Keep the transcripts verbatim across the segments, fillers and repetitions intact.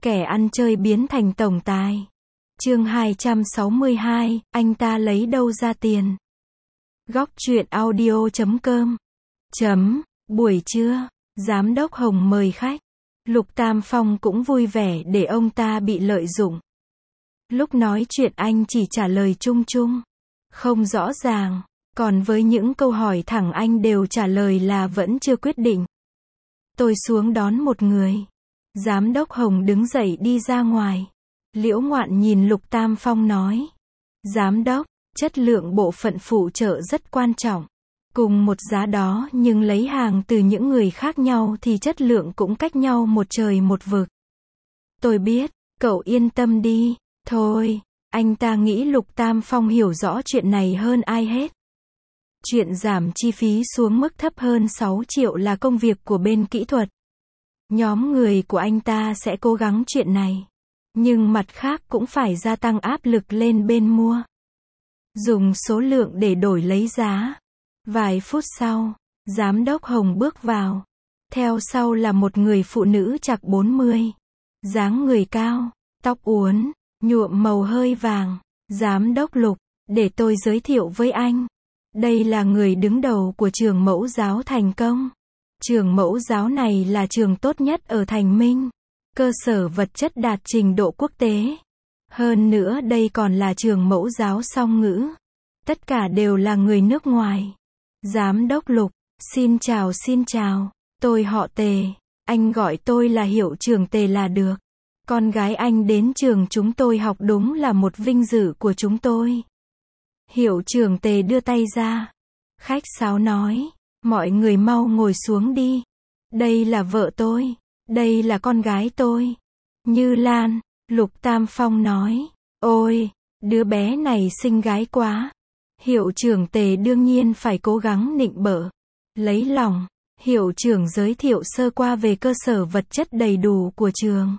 Kẻ ăn chơi biến thành tổng tài. Chương hai trăm sáu mươi hai, anh ta lấy đâu ra tiền? Góc truyện audio chấm com. Chấm, buổi trưa, Giám đốc Hồng mời khách. Lục Tam Phong cũng vui vẻ để ông ta bị lợi dụng. Lúc nói chuyện anh chỉ trả lời chung chung, không rõ ràng, còn với những câu hỏi thẳng anh đều trả lời là vẫn chưa quyết định. Tôi xuống đón một người. Giám đốc Hồng đứng dậy đi ra ngoài. Liễu Ngoạn nhìn Lục Tam Phong nói: Giám đốc, chất lượng bộ phận phụ trợ rất quan trọng. Cùng một giá đó nhưng lấy hàng từ những người khác nhau thì chất lượng cũng cách nhau một trời một vực. Tôi biết, cậu yên tâm đi. Thôi, anh ta nghĩ Lục Tam Phong hiểu rõ chuyện này hơn ai hết. Chuyện giảm chi phí xuống mức thấp hơn sáu triệu là công việc của bên kỹ thuật. Nhóm người của anh ta sẽ cố gắng chuyện này. Nhưng mặt khác cũng phải gia tăng áp lực lên bên mua. Dùng số lượng để đổi lấy giá. Vài phút sau, Giám đốc Hồng bước vào. Theo sau là một người phụ nữ chạc bốn mươi. Dáng người cao, tóc uốn, nhuộm màu hơi vàng. Giám đốc Lục, để tôi giới thiệu với anh. Đây là người đứng đầu của trường mẫu giáo Thành Công. Trường mẫu giáo này là trường tốt nhất ở Thành Minh. Cơ sở vật chất đạt trình độ quốc tế. Hơn nữa đây còn là trường mẫu giáo song ngữ. Tất cả đều là người nước ngoài. Giám đốc Lục, xin chào xin chào. Tôi họ Tề. Anh gọi tôi là hiệu trưởng Tề là được. Con gái anh đến trường chúng tôi học đúng là một vinh dự của chúng tôi. Hiệu trưởng Tề đưa tay ra. Khách sáo nói, mọi người mau ngồi xuống đi. Đây là vợ tôi. Đây là con gái tôi. Như Lan. Lục Tam Phong nói. Ôi, đứa bé này xinh gái quá. Hiệu trưởng Tề đương nhiên phải cố gắng nịnh bợ. Lấy lòng. Hiệu trưởng giới thiệu sơ qua về cơ sở vật chất đầy đủ của trường.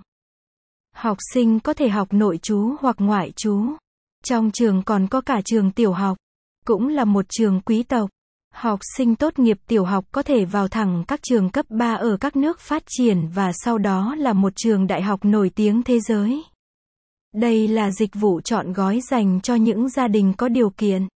Học sinh có thể học nội trú hoặc ngoại trú. Trong trường còn có cả trường tiểu học. Cũng là một trường quý tộc. Học sinh tốt nghiệp tiểu học có thể vào thẳng các trường cấp ba ở các nước phát triển và sau đó là một trường đại học nổi tiếng thế giới. Đây là dịch vụ trọn gói dành cho những gia đình có điều kiện.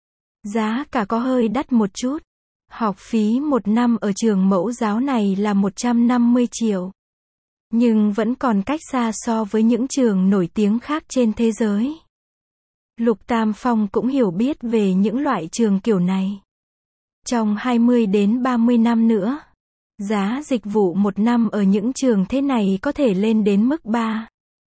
Giá cả có hơi đắt một chút. Học phí một năm ở trường mẫu giáo này là một trăm năm mươi triệu. Nhưng vẫn còn cách xa so với những trường nổi tiếng khác trên thế giới. Lục Tam Phong cũng hiểu biết về những loại trường kiểu này. Trong hai mươi đến ba mươi năm nữa, giá dịch vụ một năm ở những trường thế này có thể lên đến mức ba,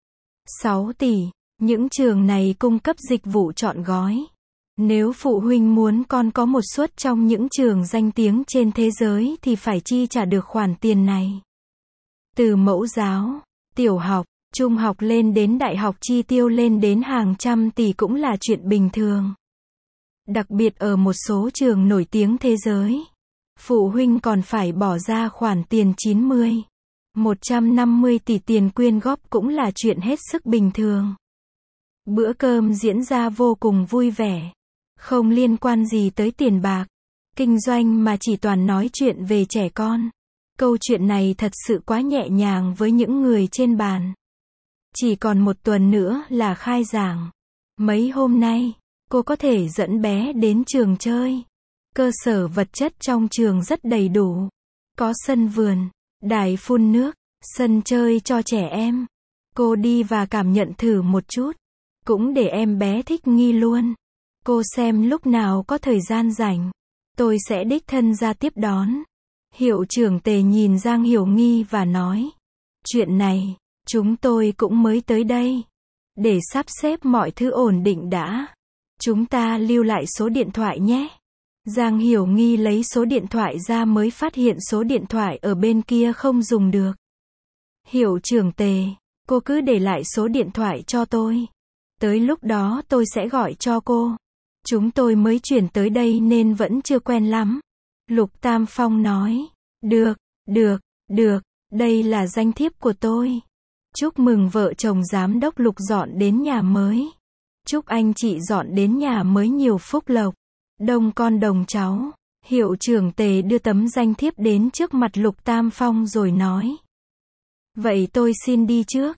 sáu tỷ. Những trường này cung cấp dịch vụ trọn gói. Nếu phụ huynh muốn con có một suất trong những trường danh tiếng trên thế giới thì phải chi trả được khoản tiền này. Từ mẫu giáo, tiểu học, trung học lên đến đại học chi tiêu lên đến hàng trăm tỷ cũng là chuyện bình thường. Đặc biệt ở một số trường nổi tiếng thế giới, phụ huynh còn phải bỏ ra khoản tiền chín mươi, một trăm năm mươi tỷ tiền quyên góp cũng là chuyện hết sức bình thường. Bữa cơm diễn ra vô cùng vui vẻ, không liên quan gì tới tiền bạc, kinh doanh mà chỉ toàn nói chuyện về trẻ con. Câu chuyện này thật sự quá nhẹ nhàng với những người trên bàn. Chỉ còn một tuần nữa là khai giảng. Mấy hôm nay, cô có thể dẫn bé đến trường chơi. Cơ sở vật chất trong trường rất đầy đủ. Có sân vườn, đài phun nước, sân chơi cho trẻ em. Cô đi và cảm nhận thử một chút. Cũng để em bé thích nghi luôn. Cô xem lúc nào có thời gian rảnh. Tôi sẽ đích thân ra tiếp đón. Hiệu trưởng Tề nhìn Giang Hiểu Nghi và nói. Chuyện này, chúng tôi cũng mới tới đây. Để sắp xếp mọi thứ ổn định đã. Chúng ta lưu lại số điện thoại nhé. Giang Hiểu Nghi lấy số điện thoại ra mới phát hiện số điện thoại ở bên kia không dùng được. Hiệu trưởng Tề, cô cứ để lại số điện thoại cho tôi. Tới lúc đó tôi sẽ gọi cho cô. Chúng tôi mới chuyển tới đây nên vẫn chưa quen lắm. Lục Tam Phong nói. Được, được, được, đây là danh thiếp của tôi. Chúc mừng vợ chồng giám đốc Lục dọn đến nhà mới. Chúc anh chị dọn đến nhà mới nhiều phúc lộc. Đông con đồng cháu. Hiệu trưởng Tề đưa tấm danh thiếp đến trước mặt Lục Tam Phong rồi nói. Vậy tôi xin đi trước.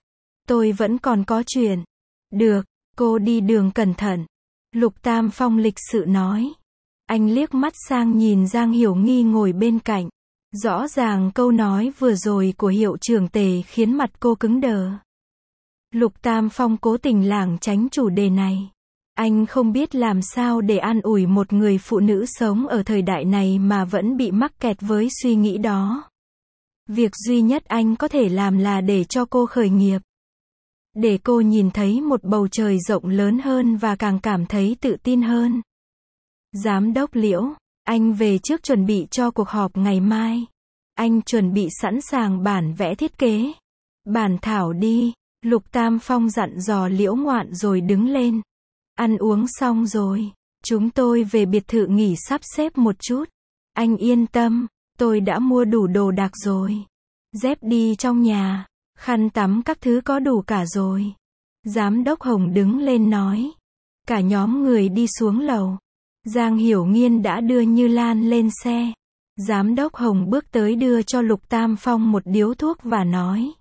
tôi vẫn còn có chuyện. Được, cô đi đường cẩn thận. Lục Tam Phong lịch sự nói. Anh liếc mắt sang nhìn Giang Hiểu Nghi ngồi bên cạnh. Rõ ràng câu nói vừa rồi của hiệu trưởng Tề khiến mặt cô cứng đờ. Lục Tam Phong cố tình lảng tránh chủ đề này. Anh không biết làm sao để an ủi một người phụ nữ sống ở thời đại này mà vẫn bị mắc kẹt với suy nghĩ đó. Việc duy nhất anh có thể làm là để cho cô khởi nghiệp. Để cô nhìn thấy một bầu trời rộng lớn hơn và càng cảm thấy tự tin hơn. Giám đốc Liễu, anh về trước chuẩn bị cho cuộc họp ngày mai. Anh chuẩn bị sẵn sàng bản vẽ thiết kế. Bản thảo đi, Lục Tam Phong dặn dò Liễu Ngoạn rồi đứng lên. Ăn uống xong rồi, chúng tôi về biệt thự nghỉ sắp xếp một chút. Anh yên tâm, tôi đã mua đủ đồ đạc rồi. Dép đi trong nhà, khăn tắm các thứ có đủ cả rồi. Giám đốc Hồng đứng lên nói. Cả nhóm người đi xuống lầu. Giang Hiểu Nghiên đã đưa Như Lan lên xe. Giám đốc Hồng bước tới đưa cho Lục Tam Phong một điếu thuốc và nói.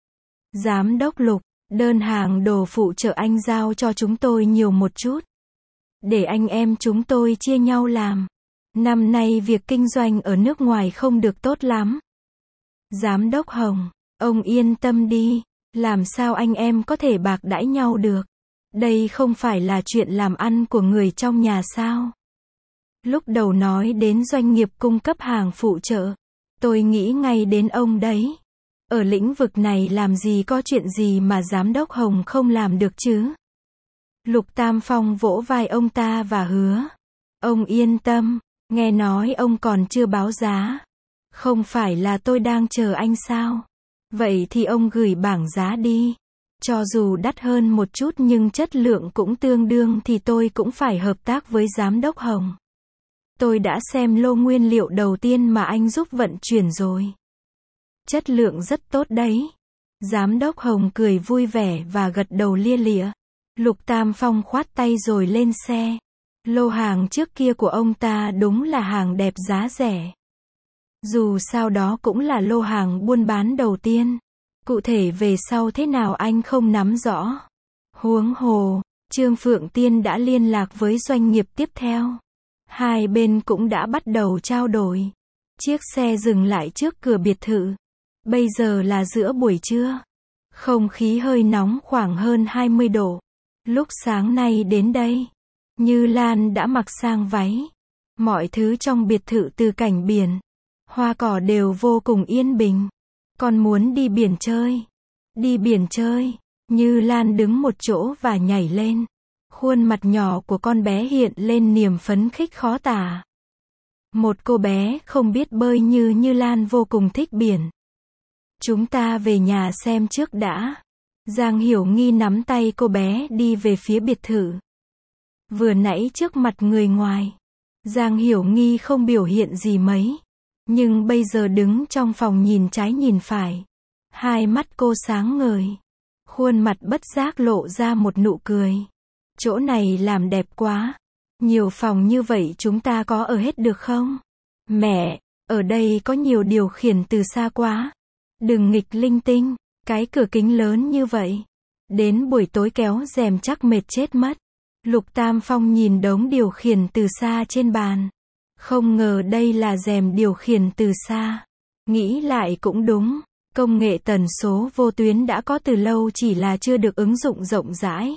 Giám đốc Lục, đơn hàng đồ phụ trợ anh giao cho chúng tôi nhiều một chút. Để anh em chúng tôi chia nhau làm. Năm nay việc kinh doanh ở nước ngoài không được tốt lắm. Giám đốc Hồng, ông yên tâm đi, làm sao anh em có thể bạc đãi nhau được. Đây không phải là chuyện làm ăn của người trong nhà sao. Lúc đầu nói đến doanh nghiệp cung cấp hàng phụ trợ, tôi nghĩ ngay đến ông đấy. Ở lĩnh vực này làm gì có chuyện gì mà giám đốc Hồng không làm được chứ. Lục Tam Phong vỗ vai ông ta và hứa. Ông yên tâm, nghe nói ông còn chưa báo giá. Không phải là tôi đang chờ anh sao? Vậy thì ông gửi bảng giá đi. Cho dù đắt hơn một chút nhưng chất lượng cũng tương đương thì tôi cũng phải hợp tác với giám đốc Hồng. Tôi đã xem lô nguyên liệu đầu tiên mà anh giúp vận chuyển rồi. Chất lượng rất tốt đấy. Giám đốc Hồng cười vui vẻ và gật đầu lia lịa. Lục Tam Phong khoát tay rồi lên xe. Lô hàng trước kia của ông ta đúng là hàng đẹp giá rẻ. Dù sao đó cũng là lô hàng buôn bán đầu tiên. Cụ thể về sau thế nào anh không nắm rõ. Huống hồ, Trương Phượng Tiên đã liên lạc với doanh nghiệp tiếp theo. Hai bên cũng đã bắt đầu trao đổi. Chiếc xe dừng lại trước cửa biệt thự. Bây giờ là giữa buổi trưa. Không khí hơi nóng khoảng hơn hai mươi độ. Lúc sáng nay đến đây, Như Lan đã mặc sang váy. Mọi thứ trong biệt thự từ cảnh biển, hoa cỏ đều vô cùng yên bình. Con muốn đi biển chơi. Đi biển chơi. Như Lan đứng một chỗ và nhảy lên. Khuôn mặt nhỏ của con bé hiện lên niềm phấn khích khó tả. Một cô bé không biết bơi như Như Lan vô cùng thích biển. Chúng ta về nhà xem trước đã. Giang Hiểu Nghi nắm tay cô bé đi về phía biệt thự. Vừa nãy trước mặt người ngoài, Giang Hiểu Nghi không biểu hiện gì mấy. Nhưng bây giờ đứng trong phòng nhìn trái nhìn phải. Hai mắt cô sáng ngời. Khuôn mặt bất giác lộ ra một nụ cười. Chỗ này làm đẹp quá. Nhiều phòng như vậy chúng ta có ở hết được không? Mẹ, ở đây có nhiều điều khiển từ xa quá. Đừng nghịch linh tinh. Cái cửa kính lớn như vậy. Đến buổi tối kéo rèm chắc mệt chết mất. Lục Tam Phong nhìn đống điều khiển từ xa trên bàn. Không ngờ đây là rèm điều khiển từ xa. Nghĩ lại cũng đúng. Công nghệ tần số vô tuyến đã có từ lâu chỉ là chưa được ứng dụng rộng rãi.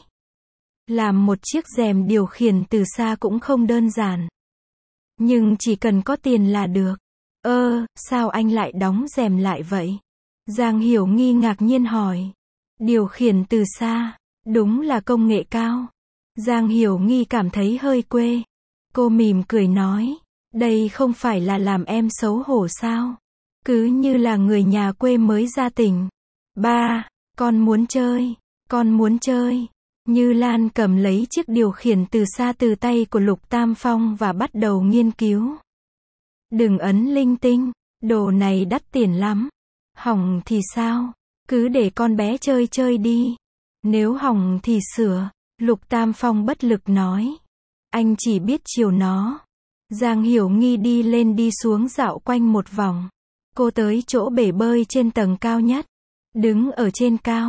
Làm một chiếc rèm điều khiển từ xa cũng không đơn giản. Nhưng chỉ cần có tiền là được. Ơ, sao anh lại đóng rèm lại vậy? Giang Hiểu Nghi ngạc nhiên hỏi. Điều khiển từ xa, đúng là công nghệ cao. Giang Hiểu Nghi cảm thấy hơi quê. Cô mỉm cười nói, đây không phải là làm em xấu hổ sao? Cứ như là người nhà quê mới ra tỉnh. Ba, con muốn chơi, con muốn chơi. Như Lan cầm lấy chiếc điều khiển từ xa từ tay của Lục Tam Phong và bắt đầu nghiên cứu. Đừng ấn linh tinh, đồ này đắt tiền lắm. Hỏng thì sao? Cứ để con bé chơi chơi đi. Nếu hỏng thì sửa. Lục Tam Phong bất lực nói. Anh chỉ biết chiều nó. Giang Hiểu Nghi đi lên đi xuống dạo quanh một vòng. Cô tới chỗ bể bơi trên tầng cao nhất. Đứng ở trên cao,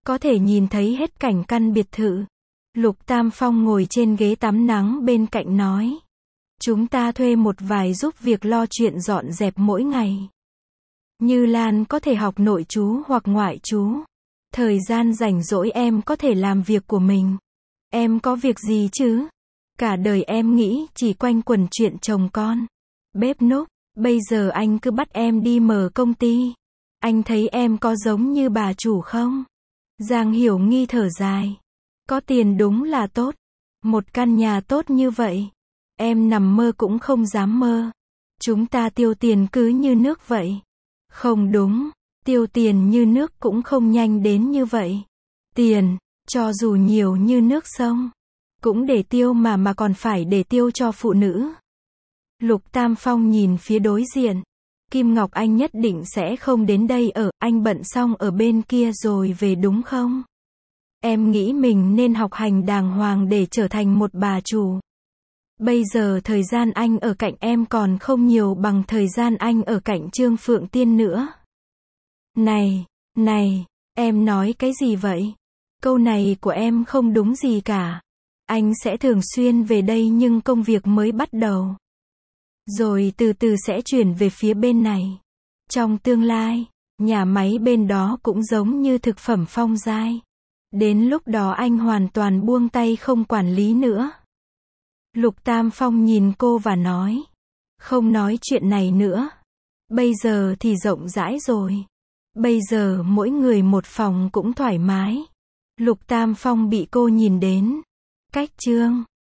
có thể nhìn thấy hết cảnh căn biệt thự. Lục Tam Phong ngồi trên ghế tắm nắng bên cạnh nói. Chúng ta thuê một vài giúp việc lo chuyện dọn dẹp mỗi ngày. Như Lan có thể học nội trú hoặc ngoại trú. Thời gian rảnh rỗi em có thể làm việc của mình. Em có việc gì chứ? Cả đời em nghĩ chỉ quanh quẩn chuyện chồng con. Bếp núc, bây giờ anh cứ bắt em đi mở công ty. Anh thấy em có giống như bà chủ không? Giang Hiểu Nghi thở dài. Có tiền đúng là tốt. Một căn nhà tốt như vậy. Em nằm mơ cũng không dám mơ. Chúng ta tiêu tiền cứ như nước vậy. Không đúng, tiêu tiền như nước cũng không nhanh đến như vậy. Tiền, cho dù nhiều như nước sông, cũng để tiêu mà mà còn phải để tiêu cho phụ nữ. Lục Tam Phong nhìn phía đối diện. Kim Ngọc Anh nhất định sẽ không đến đây ở, anh bận xong ở bên kia rồi về đúng không? Em nghĩ mình nên học hành đàng hoàng để trở thành một bà chủ. Bây giờ thời gian anh ở cạnh em còn không nhiều bằng thời gian anh ở cạnh Trương Phượng Tiên nữa. Này, này, em nói cái gì vậy? Câu này của em không đúng gì cả. Anh sẽ thường xuyên về đây nhưng công việc mới bắt đầu. Rồi từ từ sẽ chuyển về phía bên này. Trong tương lai, nhà máy bên đó cũng giống như thực phẩm Phong Giai. Đến lúc đó anh hoàn toàn buông tay không quản lý nữa. Lục Tam Phong nhìn cô và nói. Không nói chuyện này nữa. Bây giờ thì rộng rãi rồi. Bây giờ mỗi người một phòng cũng thoải mái. Lục Tam Phong bị cô nhìn đến. Cách Trương